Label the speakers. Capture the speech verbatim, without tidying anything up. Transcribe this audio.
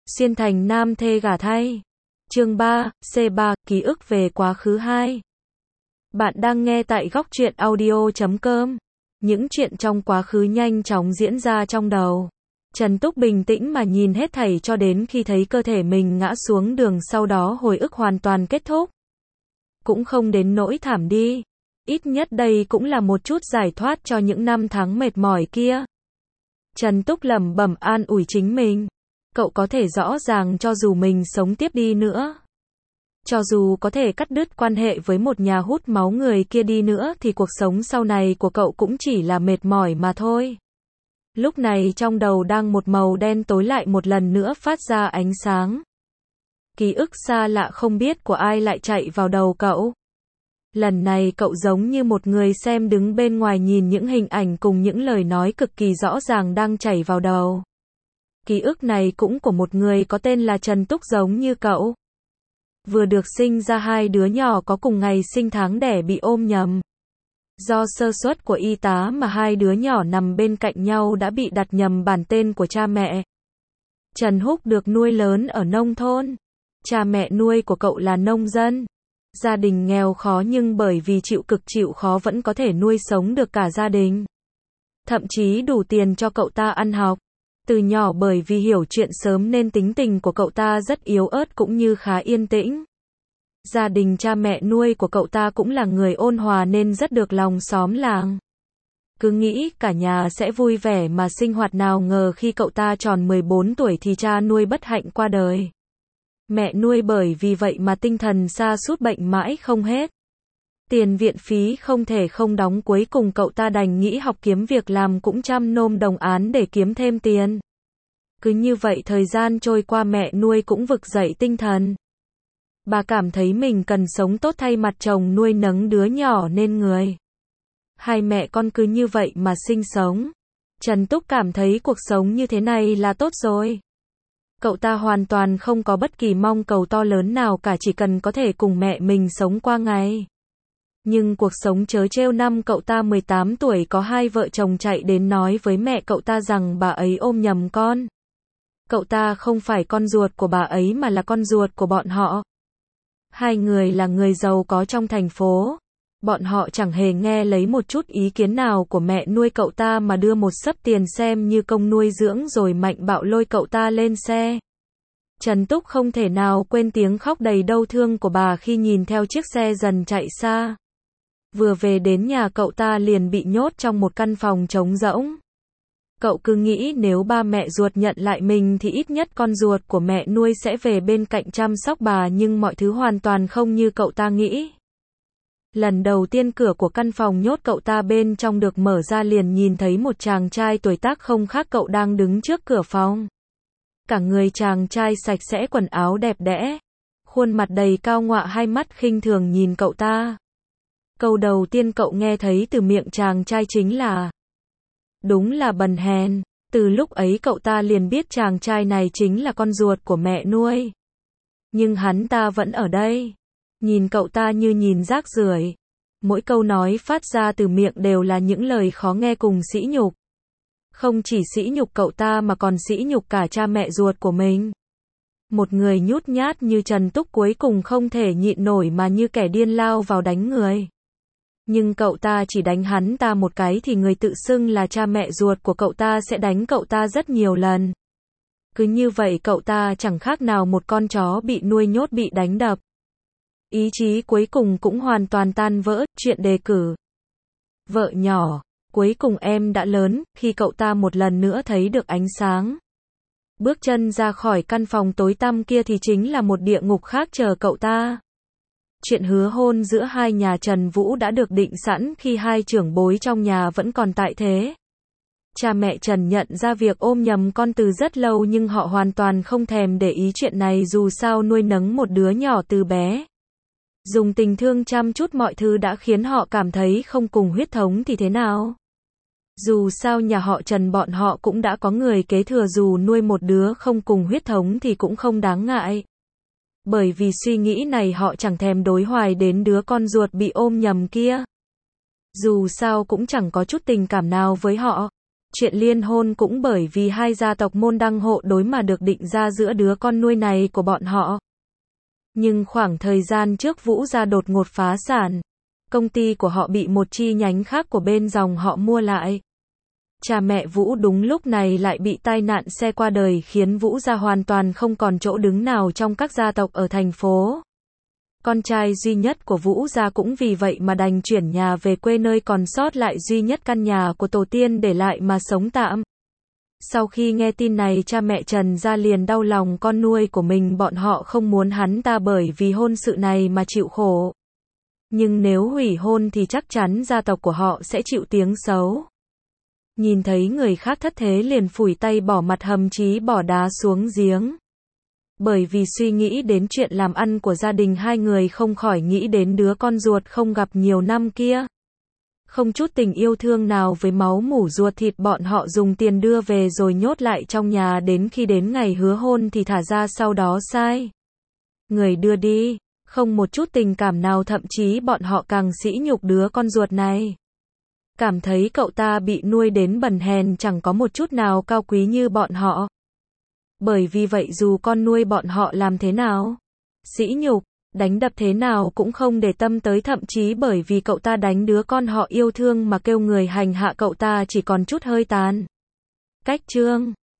Speaker 1: Xuyên thành nam thê gả thay. Chương ba, C ba, ký ức về quá khứ hai. Bạn đang nghe tại góc truyện audio chấm com. Những chuyện trong quá khứ nhanh chóng diễn ra trong đầu. Trần Túc bình tĩnh mà nhìn hết thảy cho đến khi thấy cơ thể mình ngã xuống đường, sau đó hồi ức hoàn toàn kết thúc. Cũng không đến nỗi thảm đi. Ít nhất đây cũng là một chút giải thoát cho những năm tháng mệt mỏi kia. Trần Túc lẩm bẩm an ủi chính mình. Cậu có thể rõ ràng cho dù mình sống tiếp đi nữa, cho dù có thể cắt đứt quan hệ với một nhà hút máu người kia đi nữa thì cuộc sống sau này của cậu cũng chỉ là mệt mỏi mà thôi. Lúc này trong đầu đang một màu đen tối lại một lần nữa phát ra ánh sáng. Ký ức xa lạ không biết của ai lại chạy vào đầu cậu. Lần này cậu giống như một người xem đứng bên ngoài nhìn những hình ảnh cùng những lời nói cực kỳ rõ ràng đang chảy vào đầu. Ký ức này cũng của một người có tên là Trần Túc giống như cậu. Vừa được sinh ra hai đứa nhỏ có cùng ngày sinh tháng đẻ bị ôm nhầm. Do sơ suất của y tá mà hai đứa nhỏ nằm bên cạnh nhau đã bị đặt nhầm bản tên của cha mẹ. Trần Húc được nuôi lớn ở nông thôn. Cha mẹ nuôi của cậu là nông dân. Gia đình nghèo khó nhưng bởi vì chịu cực chịu khó vẫn có thể nuôi sống được cả gia đình. Thậm chí đủ tiền cho cậu ta ăn học. Từ nhỏ bởi vì hiểu chuyện sớm nên tính tình của cậu ta rất yếu ớt cũng như khá yên tĩnh. Gia đình cha mẹ nuôi của cậu ta cũng là người ôn hòa nên rất được lòng xóm làng. Cứ nghĩ cả nhà sẽ vui vẻ mà sinh hoạt, nào ngờ khi cậu ta tròn mười bốn tuổi thì cha nuôi bất hạnh qua đời. Mẹ nuôi bởi vì vậy mà tinh thần sa sút bệnh mãi không hết. Tiền viện phí không thể không đóng, cuối cùng cậu ta đành nghĩ học kiếm việc làm cũng trăm nôm đồng án để kiếm thêm tiền. Cứ như vậy thời gian trôi qua, mẹ nuôi cũng vực dậy tinh thần. Bà cảm thấy mình cần sống tốt thay mặt chồng nuôi nấng đứa nhỏ nên người. Hai mẹ con cứ như vậy mà sinh sống. Trần Túc cảm thấy cuộc sống như thế này là tốt rồi. Cậu ta hoàn toàn không có bất kỳ mong cầu to lớn nào cả, chỉ cần có thể cùng mẹ mình sống qua ngày. Nhưng cuộc sống trớ trêu, năm cậu ta mười tám tuổi có hai vợ chồng chạy đến nói với mẹ cậu ta rằng bà ấy ôm nhầm con. Cậu ta không phải con ruột của bà ấy mà là con ruột của bọn họ. Hai người là người giàu có trong thành phố. Bọn họ chẳng hề nghe lấy một chút ý kiến nào của mẹ nuôi cậu ta mà đưa một xấp tiền xem như công nuôi dưỡng rồi mạnh bạo lôi cậu ta lên xe. Trần Túc không thể nào quên tiếng khóc đầy đau thương của bà khi nhìn theo chiếc xe dần chạy xa. Vừa về đến nhà cậu ta liền bị nhốt trong một căn phòng trống rỗng. Cậu cứ nghĩ nếu ba mẹ ruột nhận lại mình thì ít nhất con ruột của mẹ nuôi sẽ về bên cạnh chăm sóc bà, nhưng mọi thứ hoàn toàn không như cậu ta nghĩ. Lần đầu tiên cửa của căn phòng nhốt cậu ta bên trong được mở ra, liền nhìn thấy một chàng trai tuổi tác không khác cậu đang đứng trước cửa phòng. Cả người chàng trai sạch sẽ, quần áo đẹp đẽ, khuôn mặt đầy cao ngọa, hai mắt khinh thường nhìn cậu ta. Câu đầu tiên cậu nghe thấy từ miệng chàng trai chính là đúng là bần hèn. Từ lúc ấy cậu ta liền biết chàng trai này chính là con ruột của mẹ nuôi. Nhưng hắn ta vẫn ở đây, nhìn cậu ta như nhìn rác rưởi. Mỗi câu nói phát ra từ miệng đều là những lời khó nghe cùng sỉ nhục. Không chỉ sỉ nhục cậu ta mà còn sỉ nhục cả cha mẹ ruột của mình. Một người nhút nhát như Trần Túc cuối cùng không thể nhịn nổi mà như kẻ điên lao vào đánh người. Nhưng cậu ta chỉ đánh hắn ta một cái thì người tự xưng là cha mẹ ruột của cậu ta sẽ đánh cậu ta rất nhiều lần. Cứ như vậy cậu ta chẳng khác nào một con chó bị nuôi nhốt bị đánh đập. Ý chí cuối cùng cũng hoàn toàn tan vỡ. Chuyện đề cử vợ nhỏ. Cuối cùng em đã lớn, khi cậu ta một lần nữa thấy được ánh sáng. Bước chân ra khỏi căn phòng tối tăm kia thì chính là một địa ngục khác chờ cậu ta. Chuyện hứa hôn giữa hai nhà Trần Vũ đã được định sẵn khi hai trưởng bối trong nhà vẫn còn tại thế. Cha mẹ Trần nhận ra việc ôm nhầm con từ rất lâu nhưng họ hoàn toàn không thèm để ý chuyện này, dù sao nuôi nấng một đứa nhỏ từ bé, dùng tình thương chăm chút mọi thứ đã khiến họ cảm thấy không cùng huyết thống thì thế nào. Dù sao nhà họ Trần bọn họ cũng đã có người kế thừa, dù nuôi một đứa không cùng huyết thống thì cũng không đáng ngại. Bởi vì suy nghĩ này họ chẳng thèm đối hoài đến đứa con ruột bị ôm nhầm kia. Dù sao cũng chẳng có chút tình cảm nào với họ. Chuyện liên hôn cũng bởi vì hai gia tộc môn đăng hộ đối mà được định ra giữa đứa con nuôi này của bọn họ. Nhưng khoảng thời gian trước Vũ gia đột ngột phá sản. Công ty của họ bị một chi nhánh khác của bên dòng họ mua lại. Cha mẹ Vũ đúng lúc này lại bị tai nạn xe qua đời khiến Vũ gia hoàn toàn không còn chỗ đứng nào trong các gia tộc ở thành phố. Con trai duy nhất của Vũ gia cũng vì vậy mà đành chuyển nhà về quê nơi còn sót lại duy nhất căn nhà của tổ tiên để lại mà sống tạm. Sau khi nghe tin này cha mẹ Trần gia liền đau lòng con nuôi của mình, bọn họ không muốn hắn ta bởi vì hôn sự này mà chịu khổ. Nhưng nếu hủy hôn thì chắc chắn gia tộc của họ sẽ chịu tiếng xấu. Nhìn thấy người khác thất thế liền phủi tay bỏ mặt, hầm chí bỏ đá xuống giếng. Bởi vì suy nghĩ đến chuyện làm ăn của gia đình hai người không khỏi nghĩ đến đứa con ruột không gặp nhiều năm kia. Không chút tình yêu thương nào với máu mủ ruột thịt, bọn họ dùng tiền đưa về rồi nhốt lại trong nhà, đến khi đến ngày hứa hôn thì thả ra, sau đó sai người đưa đi. Không một chút tình cảm nào, thậm chí bọn họ càng sỉ nhục đứa con ruột này. Cảm thấy cậu ta bị nuôi đến bần hèn, chẳng có một chút nào cao quý như bọn họ. Bởi vì vậy dù con nuôi bọn họ làm thế nào, sỉ nhục, đánh đập thế nào cũng không để tâm tới, thậm chí bởi vì cậu ta đánh đứa con họ yêu thương mà kêu người hành hạ cậu ta chỉ còn chút hơi tàn. Cách chương